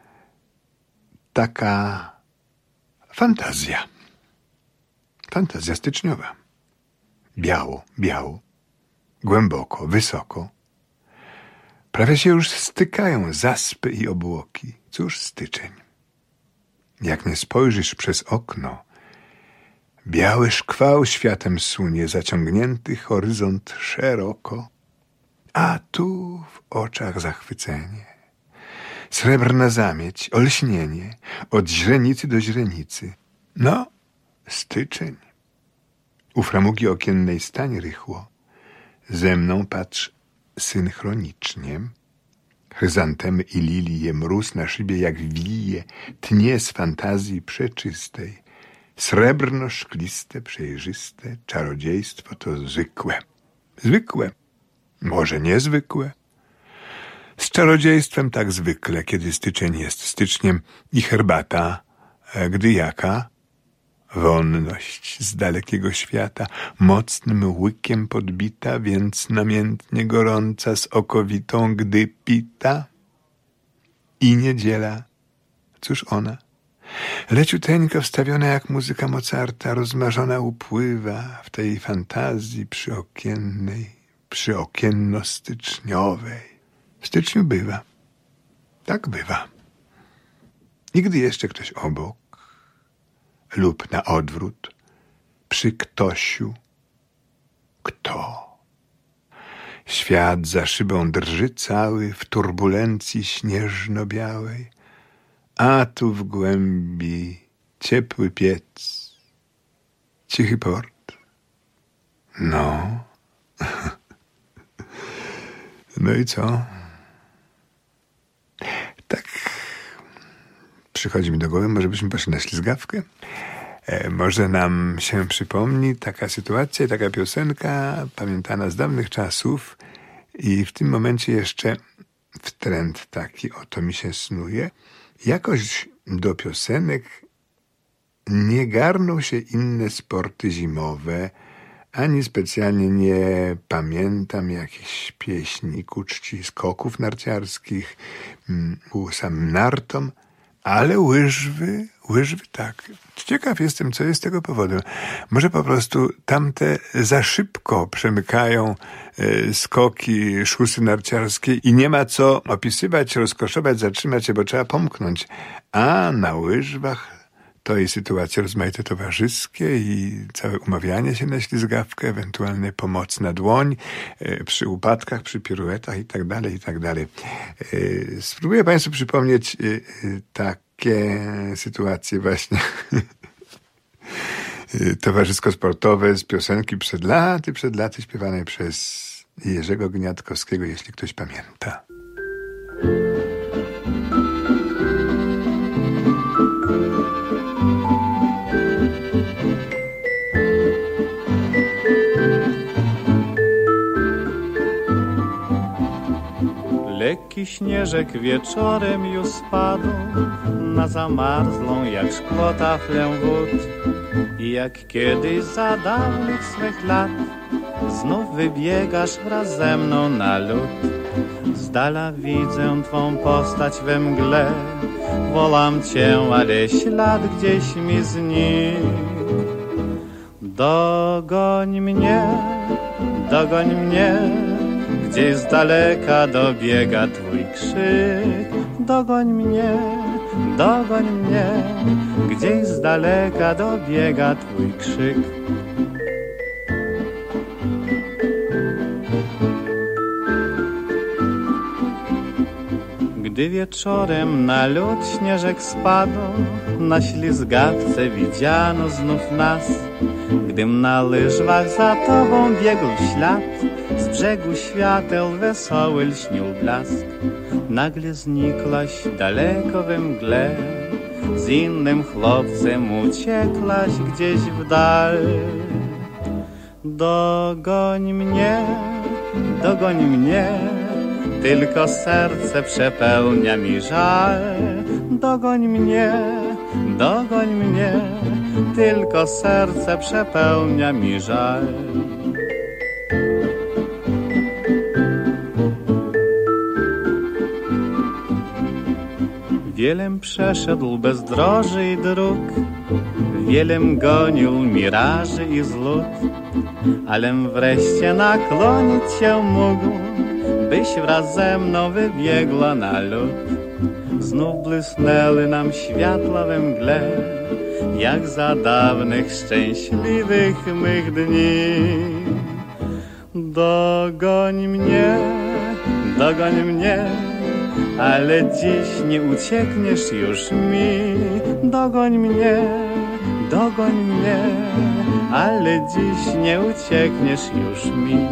taka fantazja. Fantazja styczniowa. Biało, biało, głęboko, wysoko. Prawie się już stykają zaspy i obłoki. Cóż styczeń. Jak nie spojrzysz przez okno, biały szkwał światem sunie, zaciągnięty horyzont szeroko, a tu w oczach zachwycenie. Srebrna zamieć, olśnienie, od źrenicy do źrenicy. No, styczeń. U framugi okiennej stań rychło. Ze mną patrz synchronicznie. Chryzantemy i lilie, mróz na szybie jak wije, tnie z fantazji przeczystej. Srebrno-szkliste, przejrzyste, czarodziejstwo to zwykłe. Zwykłe, może niezwykłe. Z czarodziejstwem tak zwykle, kiedy styczeń jest styczniem i herbata, gdy jaka? Wonność z dalekiego świata, mocnym łykiem podbita, więc namiętnie gorąca z okowitą, gdy pita. I niedziela, cóż ona? Leciuteńko wstawiona jak muzyka Mozarta, rozmarzona upływa w tej fantazji przyokiennej, przyokienno-styczniowej. W styczniu bywa. Tak bywa. I gdy jeszcze ktoś obok, lub na odwrót, przy ktosiu. Kto? Świat za szybą drży cały w turbulencji śnieżno-białej, a tu w głębi ciepły piec, cichy port. No. No i co? Tak przychodzi mi do głowy, może byśmy poszli na ślizgawkę? E, może nam się przypomni taka sytuacja, taka piosenka pamiętana z dawnych czasów i w tym momencie jeszcze w trend taki oto mi się snuje. Jakoś do piosenek nie garną się inne sporty zimowe, ani specjalnie nie pamiętam jakichś pieśni ku czci skoków narciarskich, ku samym nartom, ale łyżwy, łyżwy tak. Ciekaw jestem, co jest tego powodem. Może po prostu tamte za szybko przemykają e, skoki, szusy narciarskie i nie ma co opisywać, rozkoszować, zatrzymać się, bo trzeba pomknąć. A na łyżwach to i sytuacje rozmaite towarzyskie i całe umawianie się na ślizgawkę, ewentualnie pomoc na dłoń, e, przy upadkach, przy piruetach i tak dalej, i tak dalej. E, spróbuję Państwu przypomnieć e, e, takie sytuacje właśnie towarzysko-sportowe z piosenki przed laty, przed laty śpiewanej przez Jerzego Gniatkowskiego, jeśli ktoś pamięta. Lekki śnieżek wieczorem już spadł na zamarzlą jak szkło taflę wód. I jak kiedyś za dawnych swych lat znów wybiegasz wraz ze mną na lód. Z dala widzę twą postać we mgle, wołam cię, ale ślad gdzieś mi znikł. Dogoń mnie, dogoń mnie, gdzieś z daleka dobiega twój krzyk. Dogoń mnie, dogoń mnie, gdzieś z daleka dobiega twój krzyk. Gdy wieczorem na lód śnieżek spadł, na ślizgawce widziano znów nas. Gdym na łyżwach za tobą biegł w ślad, z brzegu świateł wesoły lśnił blask. Nagle znikłaś daleko we mgle, z innym chłopcem uciekłaś gdzieś w dal. Dogoń mnie, dogoń mnie, tylko serce przepełnia mi żal. Dogoń mnie, dogoń mnie, tylko serce przepełnia mi żal. Wielem przeszedł bezdroży i dróg, wielem gonił miraży i zlód, alem wreszcie naklonić się mógł, byś wraz ze mną wybiegła na lód. Znów błysnęły nam światła we mgle, jak za dawnych szczęśliwych mych dni. Dogoń mnie, dogoń mnie, ale dziś nie uciekniesz już mi. Dogoń mnie, dogoń mnie, ale dziś nie uciekniesz już mi.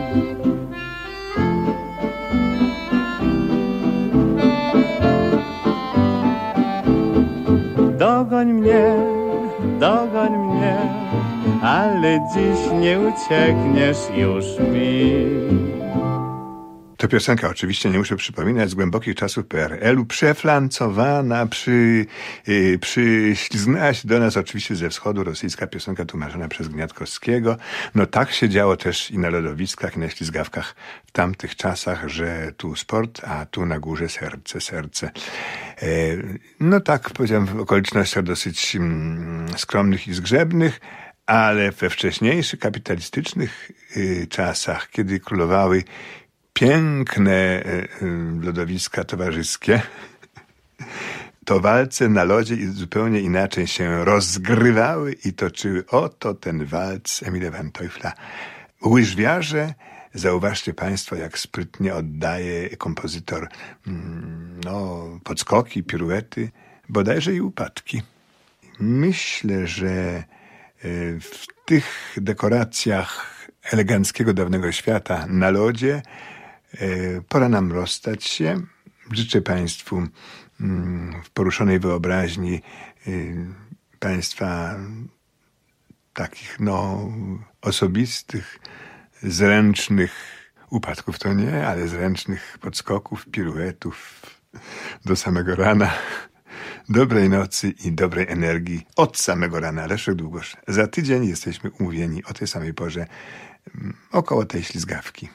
Dogoń mnie, dogoń mnie, ale dziś nie uciekniesz już mi. To piosenka, oczywiście nie muszę przypominać, z głębokich czasów P R L u, przeflancowana, przy, yy, przyślizgnęła się do nas oczywiście ze wschodu rosyjska piosenka tłumaczona przez Gniatkowskiego. No tak się działo też i na lodowiskach, i na ślizgawkach w tamtych czasach, że tu sport, a tu na górze serce, serce. Yy, no tak, powiedziałem, w okolicznościach dosyć mm, skromnych i zgrzebnych, ale we wcześniejszych kapitalistycznych yy, czasach, kiedy królowały piękne lodowiska towarzyskie, to walce na lodzie zupełnie inaczej się rozgrywały i toczyły. Oto ten walc Emila Van Teufla. Łyżwiarze, zauważcie państwo, jak sprytnie oddaje kompozytor no, podskoki, piruety, bodajże i upadki. Myślę, że w tych dekoracjach eleganckiego dawnego świata na lodzie pora nam rozstać się. Życzę państwu w poruszonej wyobraźni państwa takich no osobistych, zręcznych upadków to nie, ale zręcznych podskoków, piruetów do samego rana. Dobrej nocy i dobrej energii od samego rana. Leszek Długosz. Za tydzień jesteśmy umówieni o tej samej porze około tej ślizgawki.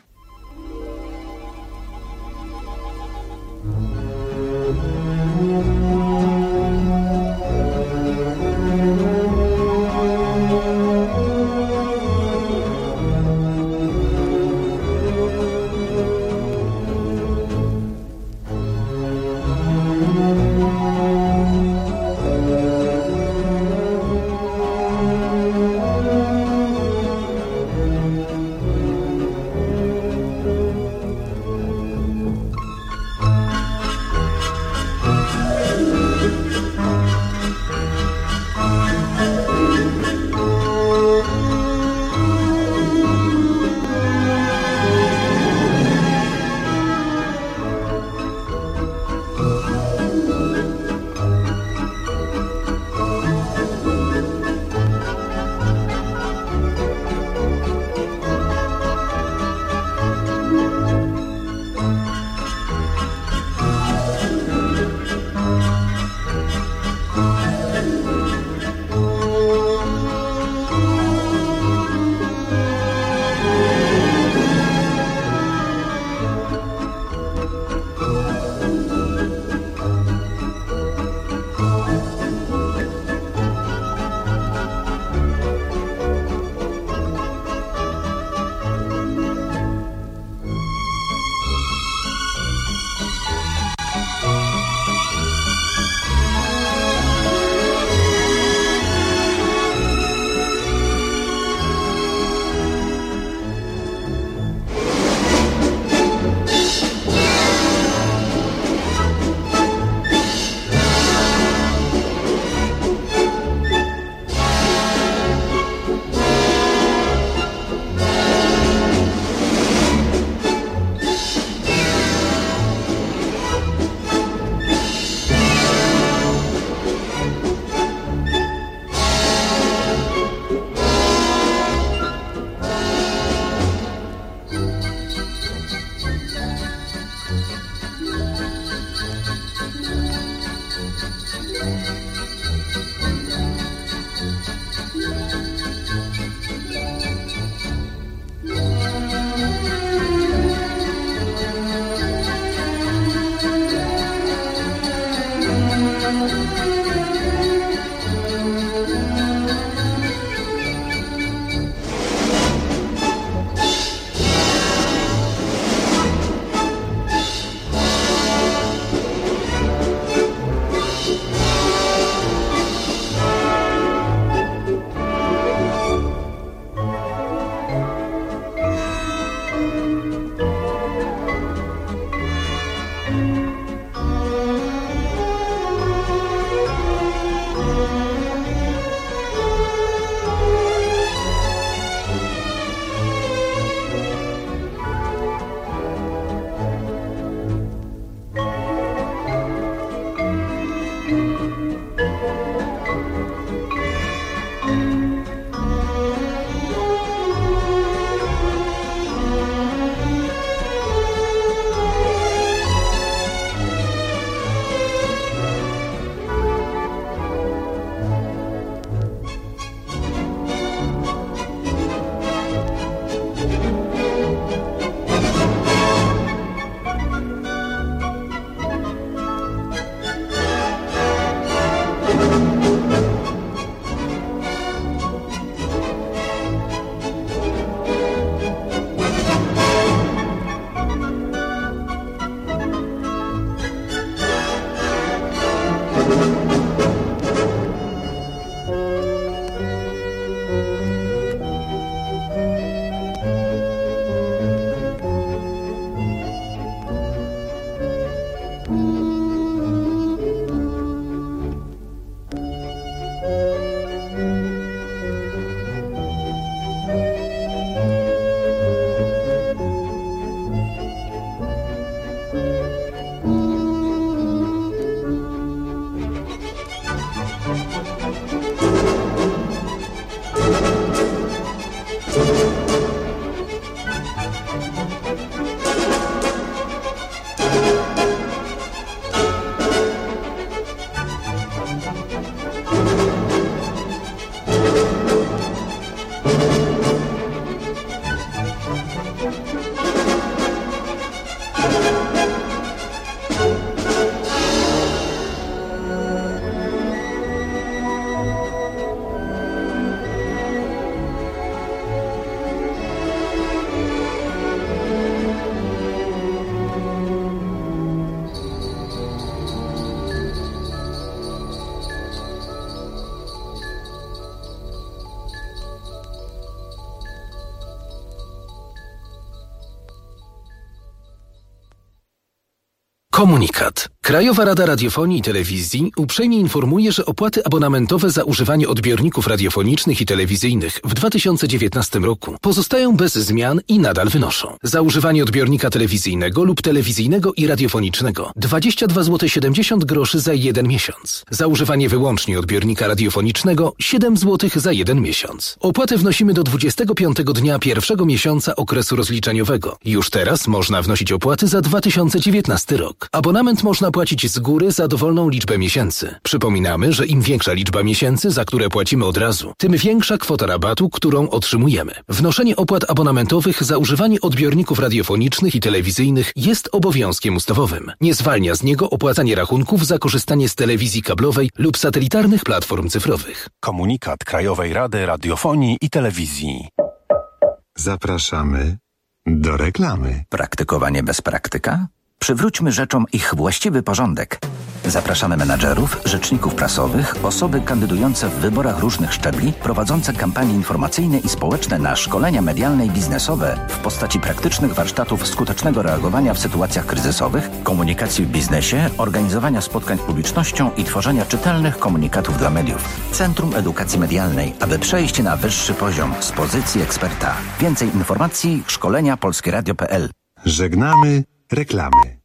Komunikat. Krajowa Rada Radiofonii i Telewizji uprzejmie informuje, że opłaty abonamentowe za używanie odbiorników radiofonicznych i telewizyjnych w dwa tysiące dziewiętnastym roku pozostają bez zmian i nadal wynoszą: za używanie odbiornika telewizyjnego lub telewizyjnego i radiofonicznego dwadzieścia dwa złote siedemdziesiąt groszy za jeden miesiąc. Za używanie wyłącznie odbiornika radiofonicznego siedem złotych za jeden miesiąc. Opłatę wnosimy do dwudziestego piątego dnia pierwszego miesiąca okresu rozliczeniowego. Już teraz można wnosić opłaty za dwa tysiące dziewiętnasty rok. Abonament można płacić z góry za dowolną liczbę miesięcy. Przypominamy, że im większa liczba miesięcy, za które płacimy od razu, tym większa kwota rabatu, którą otrzymujemy. Wnoszenie opłat abonamentowych za używanie odbiorników radiofonicznych i telewizyjnych jest obowiązkiem ustawowym. Nie zwalnia z niego opłacanie rachunków za korzystanie z telewizji kablowej lub satelitarnych platform cyfrowych. Komunikat Krajowej Rady Radiofonii i Telewizji. Zapraszamy do reklamy. Praktykowanie bez praktyka? Przywróćmy rzeczom ich właściwy porządek. Zapraszamy menadżerów, rzeczników prasowych, osoby kandydujące w wyborach różnych szczebli, prowadzące kampanie informacyjne i społeczne na szkolenia medialne i biznesowe w postaci praktycznych warsztatów skutecznego reagowania w sytuacjach kryzysowych, komunikacji w biznesie, organizowania spotkań z publicznością i tworzenia czytelnych komunikatów dla mediów. Centrum Edukacji Medialnej, aby przejść na wyższy poziom z pozycji eksperta. Więcej informacji szkolenia polskieradio kropka p l. Żegnamy reklamy.